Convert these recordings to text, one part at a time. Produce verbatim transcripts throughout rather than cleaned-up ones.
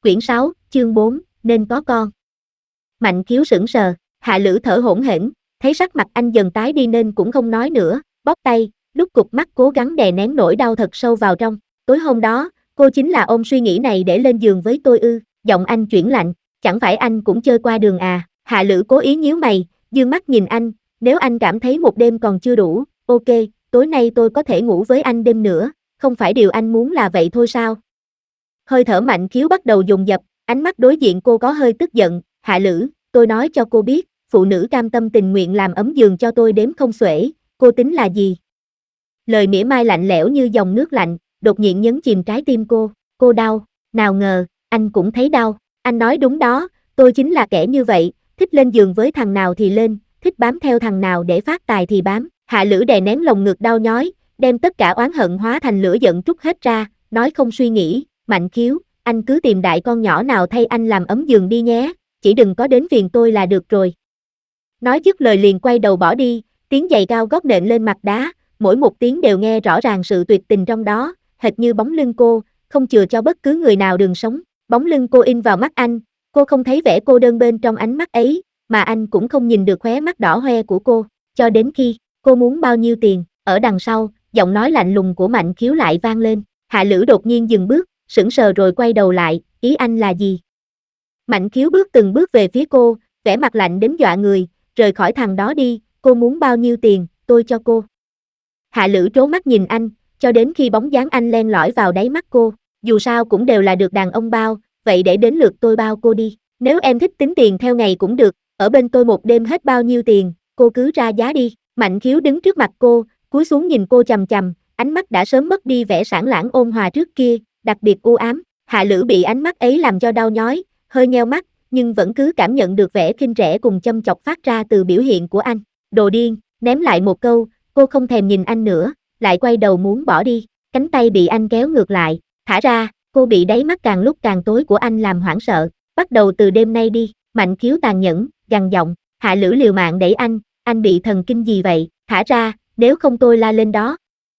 Quyển sáu, chương bốn, nên có con. Mạnh Khiếu sững sờ, Hạ Lữ thở hổn hển, thấy sắc mặt anh dần tái đi nên cũng không nói nữa, bóp tay, lúc cụp mắt cố gắng đè nén nỗi đau thật sâu vào trong. Tối hôm đó, cô chính là ôm suy nghĩ này để lên giường với tôi ư? Giọng anh chuyển lạnh, chẳng phải anh cũng chơi qua đường à? Hạ Lữ cố ý nhíu mày, dương mắt nhìn anh, nếu anh cảm thấy một đêm còn chưa đủ, ok, tối nay tôi có thể ngủ với anh đêm nữa, không phải điều anh muốn là vậy thôi sao? Hơi thở Mạnh Khiếu bắt đầu dồn dập, ánh mắt đối diện cô có hơi tức giận. Hạ Lữ, tôi nói cho cô biết, phụ nữ cam tâm tình nguyện làm ấm giường cho tôi đếm không xuể, cô tính là gì? Lời mỉa mai lạnh lẽo như dòng nước lạnh, đột nhiên nhấn chìm trái tim cô, cô đau, nào ngờ, anh cũng thấy đau, anh nói đúng đó, tôi chính là kẻ như vậy, thích lên giường với thằng nào thì lên, thích bám theo thằng nào để phát tài thì bám. Hạ Lữ đè nén lồng ngực đau nhói, đem tất cả oán hận hóa thành lửa giận trút hết ra, nói không suy nghĩ, Mạnh Khiếu, anh cứ tìm đại con nhỏ nào thay anh làm ấm giường đi nhé, chỉ đừng có đến phiền tôi là được rồi. Nói dứt lời liền quay đầu bỏ đi, tiếng giày cao gót nện lên mặt đá, mỗi một tiếng đều nghe rõ ràng sự tuyệt tình trong đó, hệt như bóng lưng cô, không chừa cho bất cứ người nào đường sống. Bóng lưng cô in vào mắt anh, cô không thấy vẻ cô đơn bên trong ánh mắt ấy, mà anh cũng không nhìn được khóe mắt đỏ hoe của cô, cho đến khi, cô muốn bao nhiêu tiền, ở đằng sau, giọng nói lạnh lùng của Mạnh Khiếu lại vang lên. Hạ Lữ đột nhiên dừng bước, sững sờ rồi quay đầu lại, ý anh là gì? Mạnh Khiếu bước từng bước về phía cô, vẻ mặt lạnh đến dọa người, rời khỏi thằng đó đi, cô muốn bao nhiêu tiền, tôi cho cô. Hạ Lữ trố mắt nhìn anh, cho đến khi bóng dáng anh len lỏi vào đáy mắt cô, dù sao cũng đều là được đàn ông bao, vậy để đến lượt tôi bao cô đi, nếu em thích tính tiền theo ngày cũng được, ở bên tôi một đêm hết bao nhiêu tiền, cô cứ ra giá đi. Mạnh Khiếu đứng trước mặt cô, cúi xuống nhìn cô chằm chằm, ánh mắt đã sớm mất đi vẻ sảng lãng ôn hòa trước kia, đặc biệt u ám. Hạ Lữ bị ánh mắt ấy làm cho đau nhói, hơi nheo mắt, nhưng vẫn cứ cảm nhận được vẻ khinh rẻ cùng châm chọc phát ra từ biểu hiện của anh. Đồ điên, ném lại một câu, cô không thèm nhìn anh nữa, lại quay đầu muốn bỏ đi, cánh tay bị anh kéo ngược lại, thả ra, cô bị đáy mắt càng lúc càng tối của anh làm hoảng sợ, bắt đầu từ đêm nay đi. Mạnh Khiếu tàn nhẫn, gằn giọng. Hạ Lữ liều mạng đẩy anh, anh bị thần kinh gì vậy, thả ra, nếu không tôi la lên đó.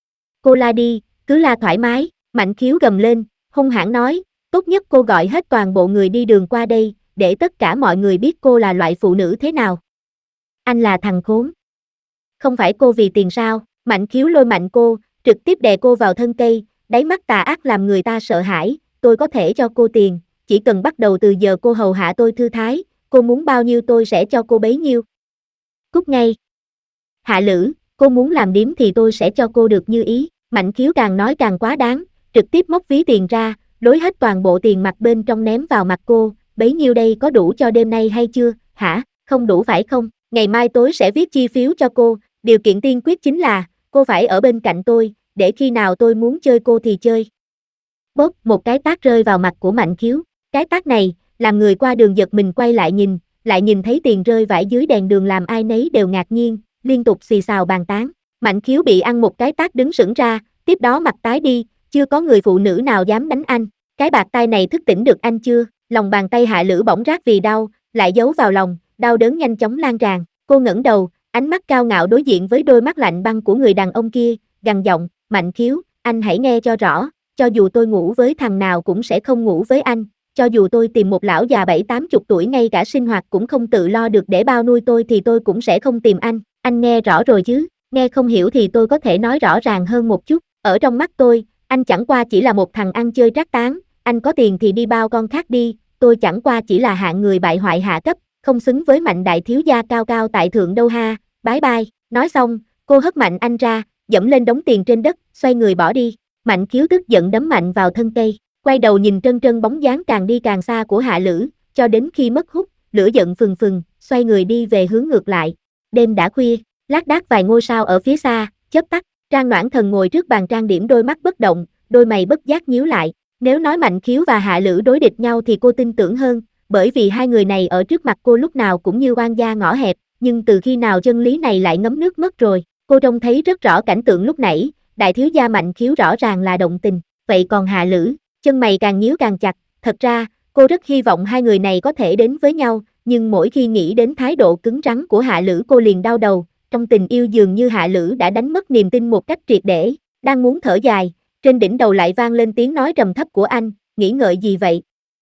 Cô la đi, cứ la thoải mái. Mạnh Khiếu gầm lên, hung hãn nói, tốt nhất cô gọi hết toàn bộ người đi đường qua đây, để tất cả mọi người biết cô là loại phụ nữ thế nào. Anh là thằng khốn. Không phải cô vì tiền sao? Mạnh Khiếu lôi mạnh cô, trực tiếp đè cô vào thân cây, đáy mắt tà ác làm người ta sợ hãi, tôi có thể cho cô tiền, chỉ cần bắt đầu từ giờ cô hầu hạ tôi thư thái, cô muốn bao nhiêu tôi sẽ cho cô bấy nhiêu. Cút ngay. Hạ Lữ, cô muốn làm điếm thì tôi sẽ cho cô được như ý. Mạnh Khiếu càng nói càng quá đáng, trực tiếp móc ví tiền ra, lối hết toàn bộ tiền mặt bên trong ném vào mặt cô, bấy nhiêu đây có đủ cho đêm nay hay chưa, hả, không đủ phải không, ngày mai tối sẽ viết chi phiếu cho cô, điều kiện tiên quyết chính là, cô phải ở bên cạnh tôi, để khi nào tôi muốn chơi cô thì chơi. Bốp, một cái tát rơi vào mặt của Mạnh Khiếu, cái tát này, làm người qua đường giật mình quay lại nhìn, lại nhìn thấy tiền rơi vãi dưới đèn đường làm ai nấy đều ngạc nhiên, liên tục xì xào bàn tán. Mạnh Khiếu bị ăn một cái tát đứng sững ra, tiếp đó mặt tái đi, chưa có người phụ nữ nào dám đánh anh, cái bạt tay này thức tỉnh được anh chưa? Lòng bàn tay Hạ Lữ bỗng rát vì đau, lại giấu vào lòng, đau đớn nhanh chóng lan tràn, cô ngẩng đầu, ánh mắt cao ngạo đối diện với đôi mắt lạnh băng của người đàn ông kia, gằn giọng, Mạnh Khiếu, anh hãy nghe cho rõ, cho dù tôi ngủ với thằng nào cũng sẽ không ngủ với anh, cho dù tôi tìm một lão già bảy tám chục tuổi ngay cả sinh hoạt cũng không tự lo được để bao nuôi tôi thì tôi cũng sẽ không tìm anh, anh nghe rõ rồi chứ, nghe không hiểu thì tôi có thể nói rõ ràng hơn một chút, ở trong mắt tôi, anh chẳng qua chỉ là một thằng ăn chơi trác tán, anh có tiền thì đi bao con khác đi, tôi chẳng qua chỉ là hạng người bại hoại hạ cấp, không xứng với Mạnh đại thiếu gia cao cao tại thượng đâu ha, bái bai, nói xong, cô hất mạnh anh ra, dẫm lên đống tiền trên đất, xoay người bỏ đi. Mạnh Khiếu tức giận đấm mạnh vào thân cây, quay đầu nhìn trân trân bóng dáng càng đi càng xa của Hạ Lữ, cho đến khi mất hút, lửa giận phừng phừng, xoay người đi về hướng ngược lại. Đêm đã khuya, lác đác vài ngôi sao ở phía xa, chớp tắt, Trang Noãn Thần ngồi trước bàn trang điểm đôi mắt bất động, đôi mày bất giác nhíu lại. Nếu nói Mạnh Khiếu và Hạ Lữ đối địch nhau thì cô tin tưởng hơn, bởi vì hai người này ở trước mặt cô lúc nào cũng như oan gia ngõ hẹp, nhưng từ khi nào chân lý này lại ngấm nước mất rồi, cô trông thấy rất rõ cảnh tượng lúc nãy, đại thiếu gia Mạnh Khiếu rõ ràng là động tình, vậy còn Hạ Lữ, chân mày càng nhíu càng chặt, thật ra, cô rất hy vọng hai người này có thể đến với nhau, nhưng mỗi khi nghĩ đến thái độ cứng rắn của Hạ Lữ cô liền đau đầu, trong tình yêu dường như Hạ Lữ đã đánh mất niềm tin một cách triệt để, đang muốn thở dài, trên đỉnh đầu lại vang lên tiếng nói trầm thấp của anh, nghĩ ngợi gì vậy?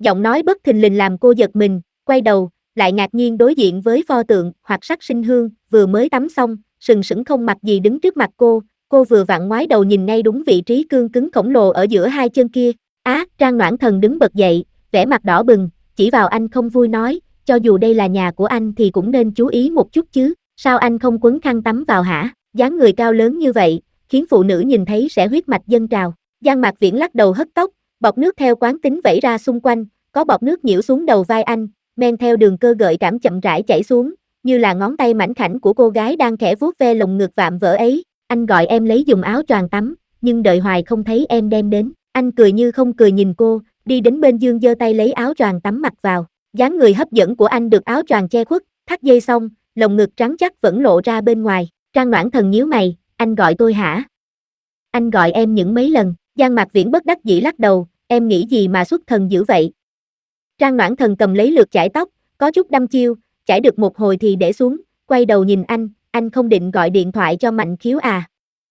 Giọng nói bất thình lình làm cô giật mình, quay đầu, lại ngạc nhiên đối diện với pho tượng hoặc sắc sinh hương, vừa mới tắm xong, sừng sững không mặc gì đứng trước mặt cô, cô vừa vặn ngoái đầu nhìn ngay đúng vị trí cương cứng khổng lồ ở giữa hai chân kia. Á, Trang Noãn Thần đứng bật dậy, vẻ mặt đỏ bừng, chỉ vào anh không vui nói, cho dù đây là nhà của anh thì cũng nên chú ý một chút chứ, sao anh không quấn khăn tắm vào hả? Dáng người cao lớn như vậy, khiến phụ nữ nhìn thấy sẽ huyết mạch dâng trào. Giang Mạc Viễn lắc đầu hất tóc, bọt nước theo quán tính vẩy ra xung quanh, có bọt nước nhiễu xuống đầu vai anh, men theo đường cơ gợi cảm chậm rãi chảy xuống, như là ngón tay mảnh khảnh của cô gái đang khẽ vuốt ve lồng ngực vạm vỡ ấy. Anh gọi em lấy giùm áo choàng tắm, nhưng đợi hoài không thấy em đem đến. Anh cười như không cười nhìn cô, đi đến bên giường giơ tay lấy áo choàng tắm mặc vào. Dáng người hấp dẫn của anh được áo choàng che khuất, thắt dây xong, lồng ngực trắng chắc vẫn lộ ra bên ngoài. Trang Noãn Thần nhíu mày, anh gọi tôi hả? Anh gọi em những mấy lần? Giang Mạc Viễn bất đắc dĩ lắc đầu, em nghĩ gì mà xuất thần dữ vậy? Trang Noãn Thần cầm lấy lược chải tóc, có chút đăm chiêu, chải được một hồi thì để xuống, quay đầu nhìn anh, anh không định gọi điện thoại cho Mạnh Khiếu à?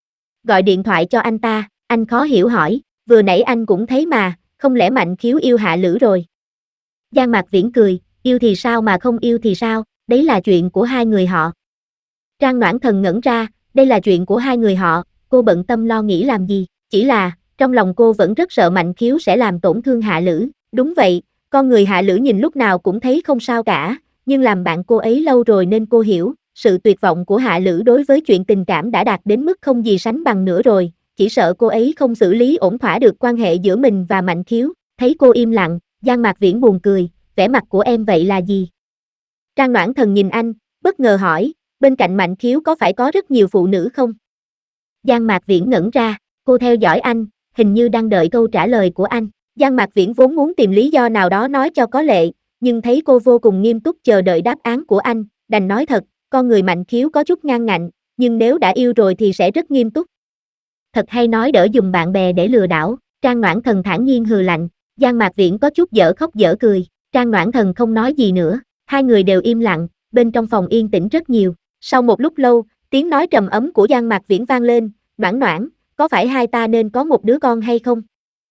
Gọi điện thoại cho anh ta, anh khó hiểu hỏi, vừa nãy anh cũng thấy mà, không lẽ Mạnh Khiếu yêu Hạ Lữ rồi? Giang Mạc Viễn cười, yêu thì sao mà không yêu thì sao, đấy là chuyện của hai người họ. Trang Noãn Thần ngẩn ra, đây là chuyện của hai người họ, cô bận tâm lo nghĩ làm gì, chỉ là, trong lòng cô vẫn rất sợ Mạnh Khiếu sẽ làm tổn thương Hạ Lữ. Đúng vậy, con người Hạ Lữ nhìn lúc nào cũng thấy không sao cả, nhưng làm bạn cô ấy lâu rồi nên cô hiểu, sự tuyệt vọng của Hạ Lữ đối với chuyện tình cảm đã đạt đến mức không gì sánh bằng nữa rồi, chỉ sợ cô ấy không xử lý ổn thỏa được quan hệ giữa mình và Mạnh Khiếu. Thấy cô im lặng, Giang Mạc Viễn buồn cười, vẻ mặt của em vậy là gì? Trang Noãn Thần nhìn anh, bất ngờ hỏi, bên cạnh Mạnh Khiếu có phải có rất nhiều phụ nữ không? Giang Mạc Viễn ngẩn ra, cô theo dõi anh, hình như đang đợi câu trả lời của anh. Giang Mạc Viễn vốn muốn tìm lý do nào đó nói cho có lệ, nhưng thấy cô vô cùng nghiêm túc chờ đợi đáp án của anh, đành nói thật, con người Mạnh Khiếu có chút ngang ngạnh, nhưng nếu đã yêu rồi thì sẽ rất nghiêm túc. Thật hay nói đỡ dùng bạn bè để lừa đảo. Trang Noãn Thần thản nhiên hừ lạnh, Giang Mạc Viễn có chút dở khóc dở cười, Trang Noãn Thần không nói gì nữa, hai người đều im lặng, bên trong phòng yên tĩnh rất nhiều. Sau một lúc lâu, tiếng nói trầm ấm của Giang Mạc Viễn vang lên, Noãn Noãn, có phải hai ta nên có một đứa con hay không?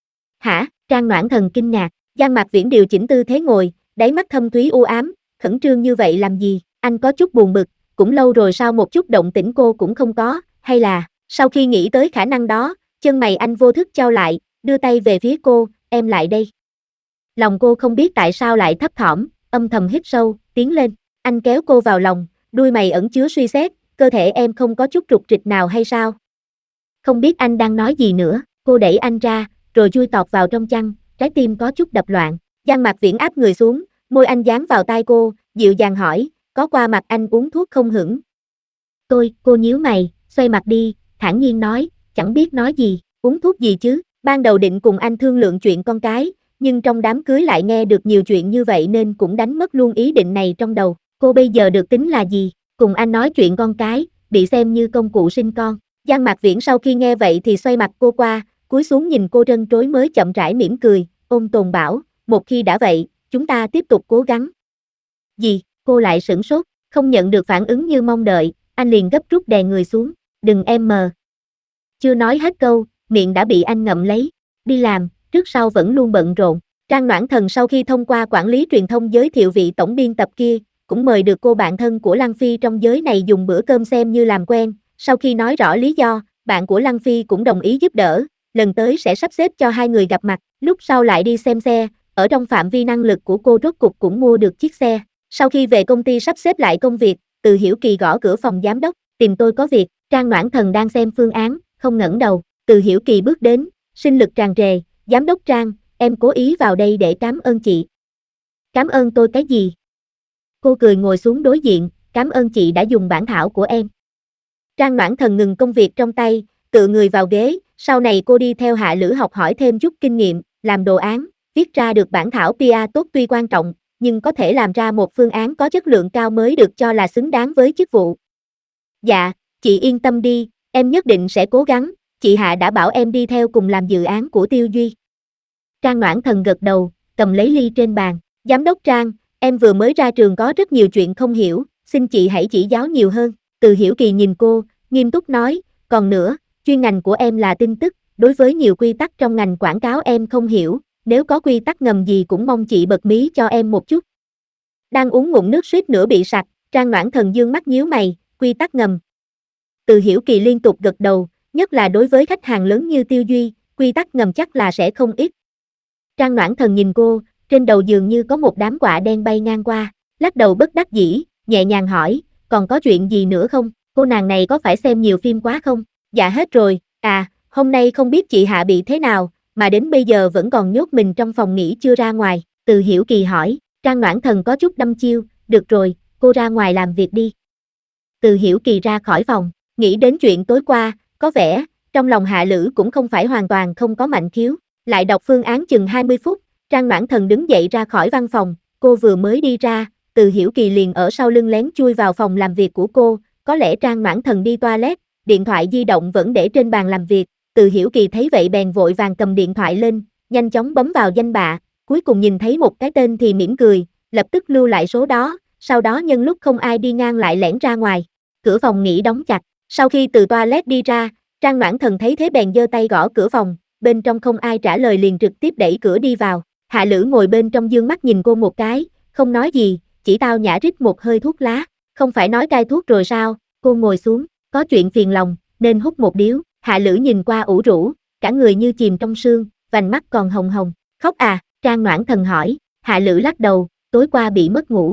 Hả? Trang Noãn Thần kinh ngạc, Giang Mạc Viễn điều chỉnh tư thế ngồi, đáy mắt thâm thúy u ám, khẩn trương như vậy làm gì? Anh có chút buồn bực, cũng lâu rồi sao một chút động tĩnh cô cũng không có, hay là, sau khi nghĩ tới khả năng đó, chân mày anh vô thức chau lại, đưa tay về phía cô, em lại đây. Lòng cô không biết tại sao lại thấp thỏm, âm thầm hít sâu, tiến lên, anh kéo cô vào lòng, đuôi mày ẩn chứa suy xét, cơ thể em không có chút rục rịch nào hay sao? Không biết anh đang nói gì nữa, cô đẩy anh ra, rồi chui tọt vào trong chăn, trái tim có chút đập loạn. Giang Mạc Viễn áp người xuống, môi anh dán vào tai cô, dịu dàng hỏi, có qua mặt anh uống thuốc không hửng? Tôi, cô nhíu mày, xoay mặt đi, thản nhiên nói, chẳng biết nói gì, uống thuốc gì chứ, ban đầu định cùng anh thương lượng chuyện con cái, nhưng trong đám cưới lại nghe được nhiều chuyện như vậy nên cũng đánh mất luôn ý định này trong đầu. Cô bây giờ được tính là gì? Cùng anh nói chuyện con cái, bị xem như công cụ sinh con. Giang Mạc Viễn sau khi nghe vậy thì xoay mặt cô qua, cúi xuống nhìn cô trân trối mới chậm rãi mỉm cười, ôn tồn bảo, một khi đã vậy, chúng ta tiếp tục cố gắng. Gì? Cô lại sửng sốt, không nhận được phản ứng như mong đợi, anh liền gấp rút đè người xuống, đừng em mờ. Chưa nói hết câu, miệng đã bị anh ngậm lấy, đi làm, trước sau vẫn luôn bận rộn. Trang Noãn Thần sau khi thông qua quản lý truyền thông giới thiệu vị tổng biên tập kia, cũng mời được cô bạn thân của Lăng Phi trong giới này dùng bữa cơm xem như làm quen, sau khi nói rõ lý do, bạn của Lăng Phi cũng đồng ý giúp đỡ, lần tới sẽ sắp xếp cho hai người gặp mặt, lúc sau lại đi xem xe, ở trong phạm vi năng lực của cô rốt cục cũng mua được chiếc xe. Sau khi về công ty sắp xếp lại công việc, Từ Hiểu Kỳ gõ cửa phòng giám đốc, tìm tôi có việc. Trang Noãn Thần đang xem phương án, không ngẩng đầu, Từ Hiểu Kỳ bước đến, sinh lực tràn trề, giám đốc Trang, em cố ý vào đây để cảm ơn chị. Cảm ơn tôi cái gì? Cô cười ngồi xuống đối diện, cảm ơn chị đã dùng bản thảo của em. Trang Noãn Thần ngừng công việc trong tay, tựa người vào ghế, sau này cô đi theo Hạ Lữ học hỏi thêm chút kinh nghiệm, làm đồ án, viết ra được bản thảo pê e tốt tuy quan trọng, nhưng có thể làm ra một phương án có chất lượng cao mới được cho là xứng đáng với chức vụ. Dạ, chị yên tâm đi, em nhất định sẽ cố gắng, chị Hạ đã bảo em đi theo cùng làm dự án của Tiêu Duy. Trang Noãn Thần gật đầu, cầm lấy ly trên bàn, giám đốc Trang, em vừa mới ra trường có rất nhiều chuyện không hiểu, xin chị hãy chỉ giáo nhiều hơn. Từ Hiểu Kỳ nhìn cô, nghiêm túc nói, còn nữa, chuyên ngành của em là tin tức, đối với nhiều quy tắc trong ngành quảng cáo em không hiểu, nếu có quy tắc ngầm gì cũng mong chị bật mí cho em một chút. Đang uống ngụm nước suýt nữa bị sặc, Trang Noãn Thần dương mắt nhíu mày, quy tắc ngầm. Từ Hiểu Kỳ liên tục gật đầu, nhất là đối với khách hàng lớn như Tiêu Duy, quy tắc ngầm chắc là sẽ không ít. Trang Noãn Thần nhìn cô, trên đầu dường như có một đám quạ đen bay ngang qua, lắc đầu bất đắc dĩ, nhẹ nhàng hỏi, còn có chuyện gì nữa không, cô nàng này có phải xem nhiều phim quá không? Dạ hết rồi, à, hôm nay không biết chị Hạ bị thế nào, mà đến bây giờ vẫn còn nhốt mình trong phòng nghỉ chưa ra ngoài, Từ Hiểu Kỳ hỏi. Trang Noãn Thần có chút đăm chiêu, được rồi, cô ra ngoài làm việc đi. Từ Hiểu Kỳ ra khỏi phòng, nghĩ đến chuyện tối qua, có vẻ, trong lòng Hạ Lữ cũng không phải hoàn toàn không có Mạnh Khiếu, lại đọc phương án chừng hai mươi phút, Trang Noãn Thần đứng dậy ra khỏi văn phòng, cô vừa mới đi ra, Từ Hiểu Kỳ liền ở sau lưng lén chui vào phòng làm việc của cô, có lẽ Trang Noãn Thần đi toilet, điện thoại di động vẫn để trên bàn làm việc, Từ Hiểu Kỳ thấy vậy bèn vội vàng cầm điện thoại lên, nhanh chóng bấm vào danh bạ, cuối cùng nhìn thấy một cái tên thì mỉm cười, lập tức lưu lại số đó, sau đó nhân lúc không ai đi ngang lại lẻn ra ngoài. Cửa phòng nghỉ đóng chặt, sau khi từ toilet đi ra, Trang Noãn Thần thấy thế bèn giơ tay gõ cửa phòng, bên trong không ai trả lời liền trực tiếp đẩy cửa đi vào. Hạ Lữ ngồi bên trong dương mắt nhìn cô một cái, không nói gì, chỉ tao nhã rít một hơi thuốc lá, không phải nói cai thuốc rồi sao? Cô ngồi xuống, có chuyện phiền lòng, nên hút một điếu. Hạ Lữ nhìn qua ủ rũ, cả người như chìm trong sương, vành mắt còn hồng hồng. Khóc à? Trang Noãn Thần hỏi. Hạ Lữ lắc đầu, tối qua bị mất ngủ.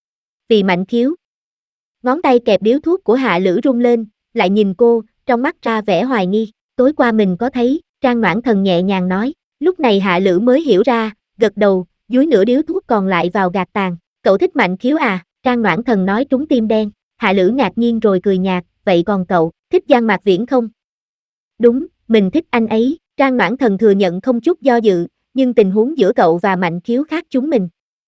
Vì Mạnh Khiếu. Ngón tay kẹp điếu thuốc của Hạ Lữ rung lên, lại nhìn cô, trong mắt ra vẻ hoài nghi. Tối qua mình có thấy, Trang Noãn Thần nhẹ nhàng nói. Lúc này Hạ Lữ mới hiểu ra, gật đầu, dúi nửa điếu thuốc còn lại vào gạt tàn. Cậu thích Mạnh Khiếu à? Trang Noãn Thần nói trúng tim đen. Hạ Lữ ngạc nhiên rồi cười nhạt, vậy còn cậu, thích Giang Mạc Viễn không? Đúng, mình thích anh ấy. Trang Noãn Thần thừa nhận không chút do dự, nhưng tình huống giữa cậu và Mạnh Khiếu khác chúng mình.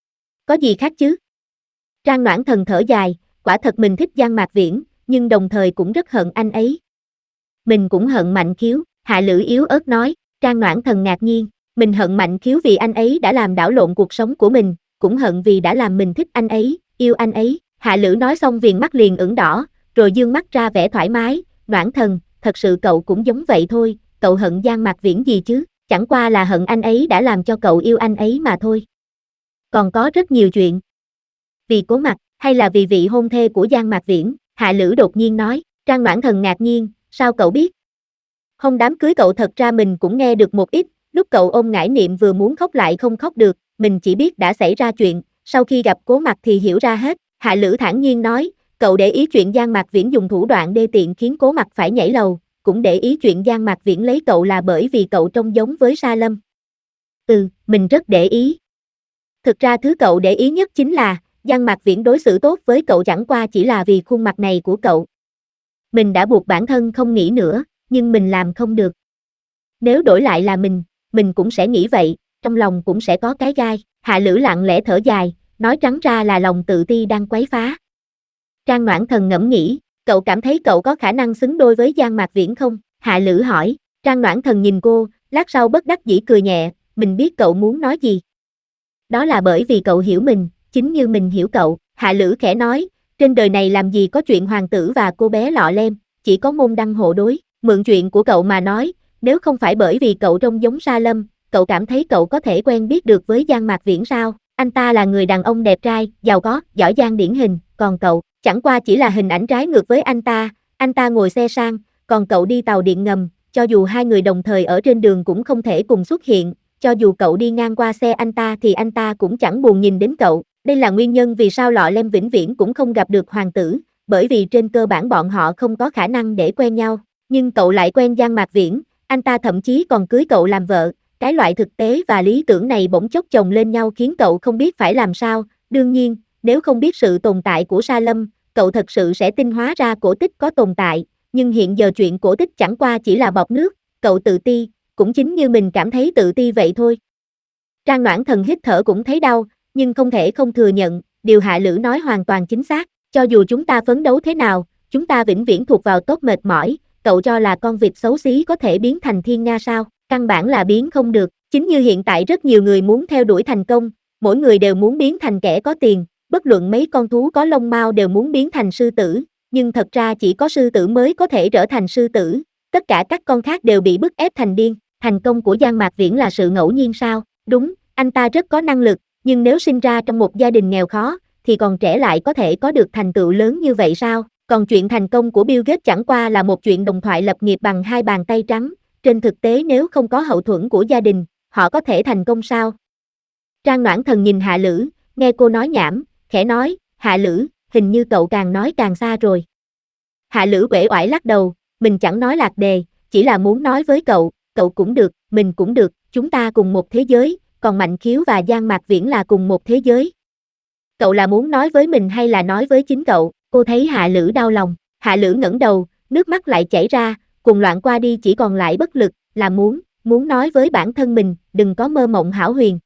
Có gì khác chứ? Trang Noãn Thần thở dài, quả thật mình thích Giang Mạc Viễn, nhưng đồng thời cũng rất hận anh ấy. Mình cũng hận Mạnh Khiếu, Hạ Lữ yếu ớt nói. Trang Noãn Thần ngạc nhiên, mình hận Mạnh Khiếu vì anh ấy đã làm đảo lộn cuộc sống của mình, cũng hận vì đã làm mình thích anh ấy, yêu anh ấy. Hạ Lữ nói xong viền mắt liền ửng đỏ, rồi dương mắt ra vẻ thoải mái. Noãn Thần, thật sự cậu cũng giống vậy thôi, cậu hận Giang Mạc Viễn gì chứ, chẳng qua là hận anh ấy đã làm cho cậu yêu anh ấy mà thôi. Còn có rất nhiều chuyện. Vì Cố Mặc, hay là vì vị hôn thê của Giang Mạc Viễn? Hạ Lữ đột nhiên nói. Trang Noãn Thần ngạc nhiên, sao cậu biết? Hôm đám cưới cậu thật ra mình cũng nghe được một ít, lúc cậu ôm ngải niệm vừa muốn khóc lại không khóc được, mình chỉ biết đã xảy ra chuyện, sau khi gặp Cố Mặc thì hiểu ra hết. Hạ Lữ thản nhiên nói, cậu để ý chuyện Giang Mạc Viễn dùng thủ đoạn đê tiện khiến Cố Mặc phải nhảy lầu, cũng để ý chuyện Giang Mạc Viễn lấy cậu là bởi vì cậu trông giống với Sa Lâm. Ừ, mình rất để ý. Thực ra thứ cậu để ý nhất chính là, Giang Mạc Viễn đối xử tốt với cậu chẳng qua chỉ là vì khuôn mặt này của cậu. Mình đã buộc bản thân không nghĩ nữa, nhưng mình làm không được. Nếu đổi lại là mình, mình cũng sẽ nghĩ vậy, trong lòng cũng sẽ có cái gai. Hạ Lữ lặng lẽ thở dài, nói trắng ra là lòng tự ti đang quấy phá. Trang Noãn Thần ngẫm nghĩ, cậu cảm thấy cậu có khả năng xứng đôi với Giang Mạc Viễn không? Hạ Lữ hỏi. Trang Noãn Thần nhìn cô, lát sau bất đắc dĩ cười nhẹ, mình biết cậu muốn nói gì. Đó là bởi vì cậu hiểu mình, chính như mình hiểu cậu. Hạ Lữ khẽ nói, trên đời này làm gì có chuyện hoàng tử và cô bé lọ lem, chỉ có môn đăng hộ đối. Mượn chuyện của cậu mà nói, nếu không phải bởi vì cậu trông giống Sa Lâm, cậu cảm thấy cậu có thể quen biết được với Giang Mạc Viễn sao? Anh ta là người đàn ông đẹp trai, giàu có, giỏi giang điển hình, còn cậu, chẳng qua chỉ là hình ảnh trái ngược với anh ta, anh ta ngồi xe sang, còn cậu đi tàu điện ngầm, cho dù hai người đồng thời ở trên đường cũng không thể cùng xuất hiện, cho dù cậu đi ngang qua xe anh ta thì anh ta cũng chẳng buồn nhìn đến cậu. Đây là nguyên nhân vì sao Lọ Lem vĩnh viễn cũng không gặp được hoàng tử, bởi vì trên cơ bản bọn họ không có khả năng để quen nhau, nhưng cậu lại quen Giang Mạc Viễn, anh ta thậm chí còn cưới cậu làm vợ, cái loại thực tế và lý tưởng này bỗng chốc chồng lên nhau khiến cậu không biết phải làm sao. Đương nhiên, nếu không biết sự tồn tại của Sa Lâm, cậu thật sự sẽ tin hóa ra cổ tích có tồn tại, nhưng hiện giờ chuyện cổ tích chẳng qua chỉ là bọt nước, cậu tự ti, cũng chính như mình cảm thấy tự ti vậy thôi. Trang Noãn Thần hít thở cũng thấy đau, nhưng không thể không thừa nhận, điều Hạ Lữ nói hoàn toàn chính xác, cho dù chúng ta phấn đấu thế nào, chúng ta vĩnh viễn thuộc vào tốt mệt mỏi, cậu cho là con vịt xấu xí có thể biến thành thiên nga sao? Căn bản là biến không được, chính như hiện tại rất nhiều người muốn theo đuổi thành công, mỗi người đều muốn biến thành kẻ có tiền, bất luận mấy con thú có lông mao đều muốn biến thành sư tử, nhưng thật ra chỉ có sư tử mới có thể trở thành sư tử, tất cả các con khác đều bị bức ép thành điên. Thành công của Giang Mạc Viễn là sự ngẫu nhiên sao? Đúng, anh ta rất có năng lực, nhưng nếu sinh ra trong một gia đình nghèo khó, thì còn trẻ lại có thể có được thành tựu lớn như vậy sao? Còn chuyện thành công của Bill Gates chẳng qua là một chuyện đồng thoại lập nghiệp bằng hai bàn tay trắng, trên thực tế nếu không có hậu thuẫn của gia đình, họ có thể thành công sao? Trang Noãn Thần nhìn Hạ Lữ, nghe cô nói nhảm, khẽ nói, Hạ Lữ, hình như cậu càng nói càng xa rồi. Hạ Lữ uể oải lắc đầu, mình chẳng nói lạc đề, chỉ là muốn nói với cậu, cậu cũng được, mình cũng được, chúng ta cùng một thế giới, còn Mạnh Khiếu và Giang Mạc Viễn là cùng một thế giới. Cậu là muốn nói với mình hay là nói với chính cậu? Cô thấy Hạ Lữ đau lòng, Hạ Lữ ngẩng đầu, nước mắt lại chảy ra, cuồng loạn qua đi chỉ còn lại bất lực, là muốn, muốn nói với bản thân mình, đừng có mơ mộng hão huyền,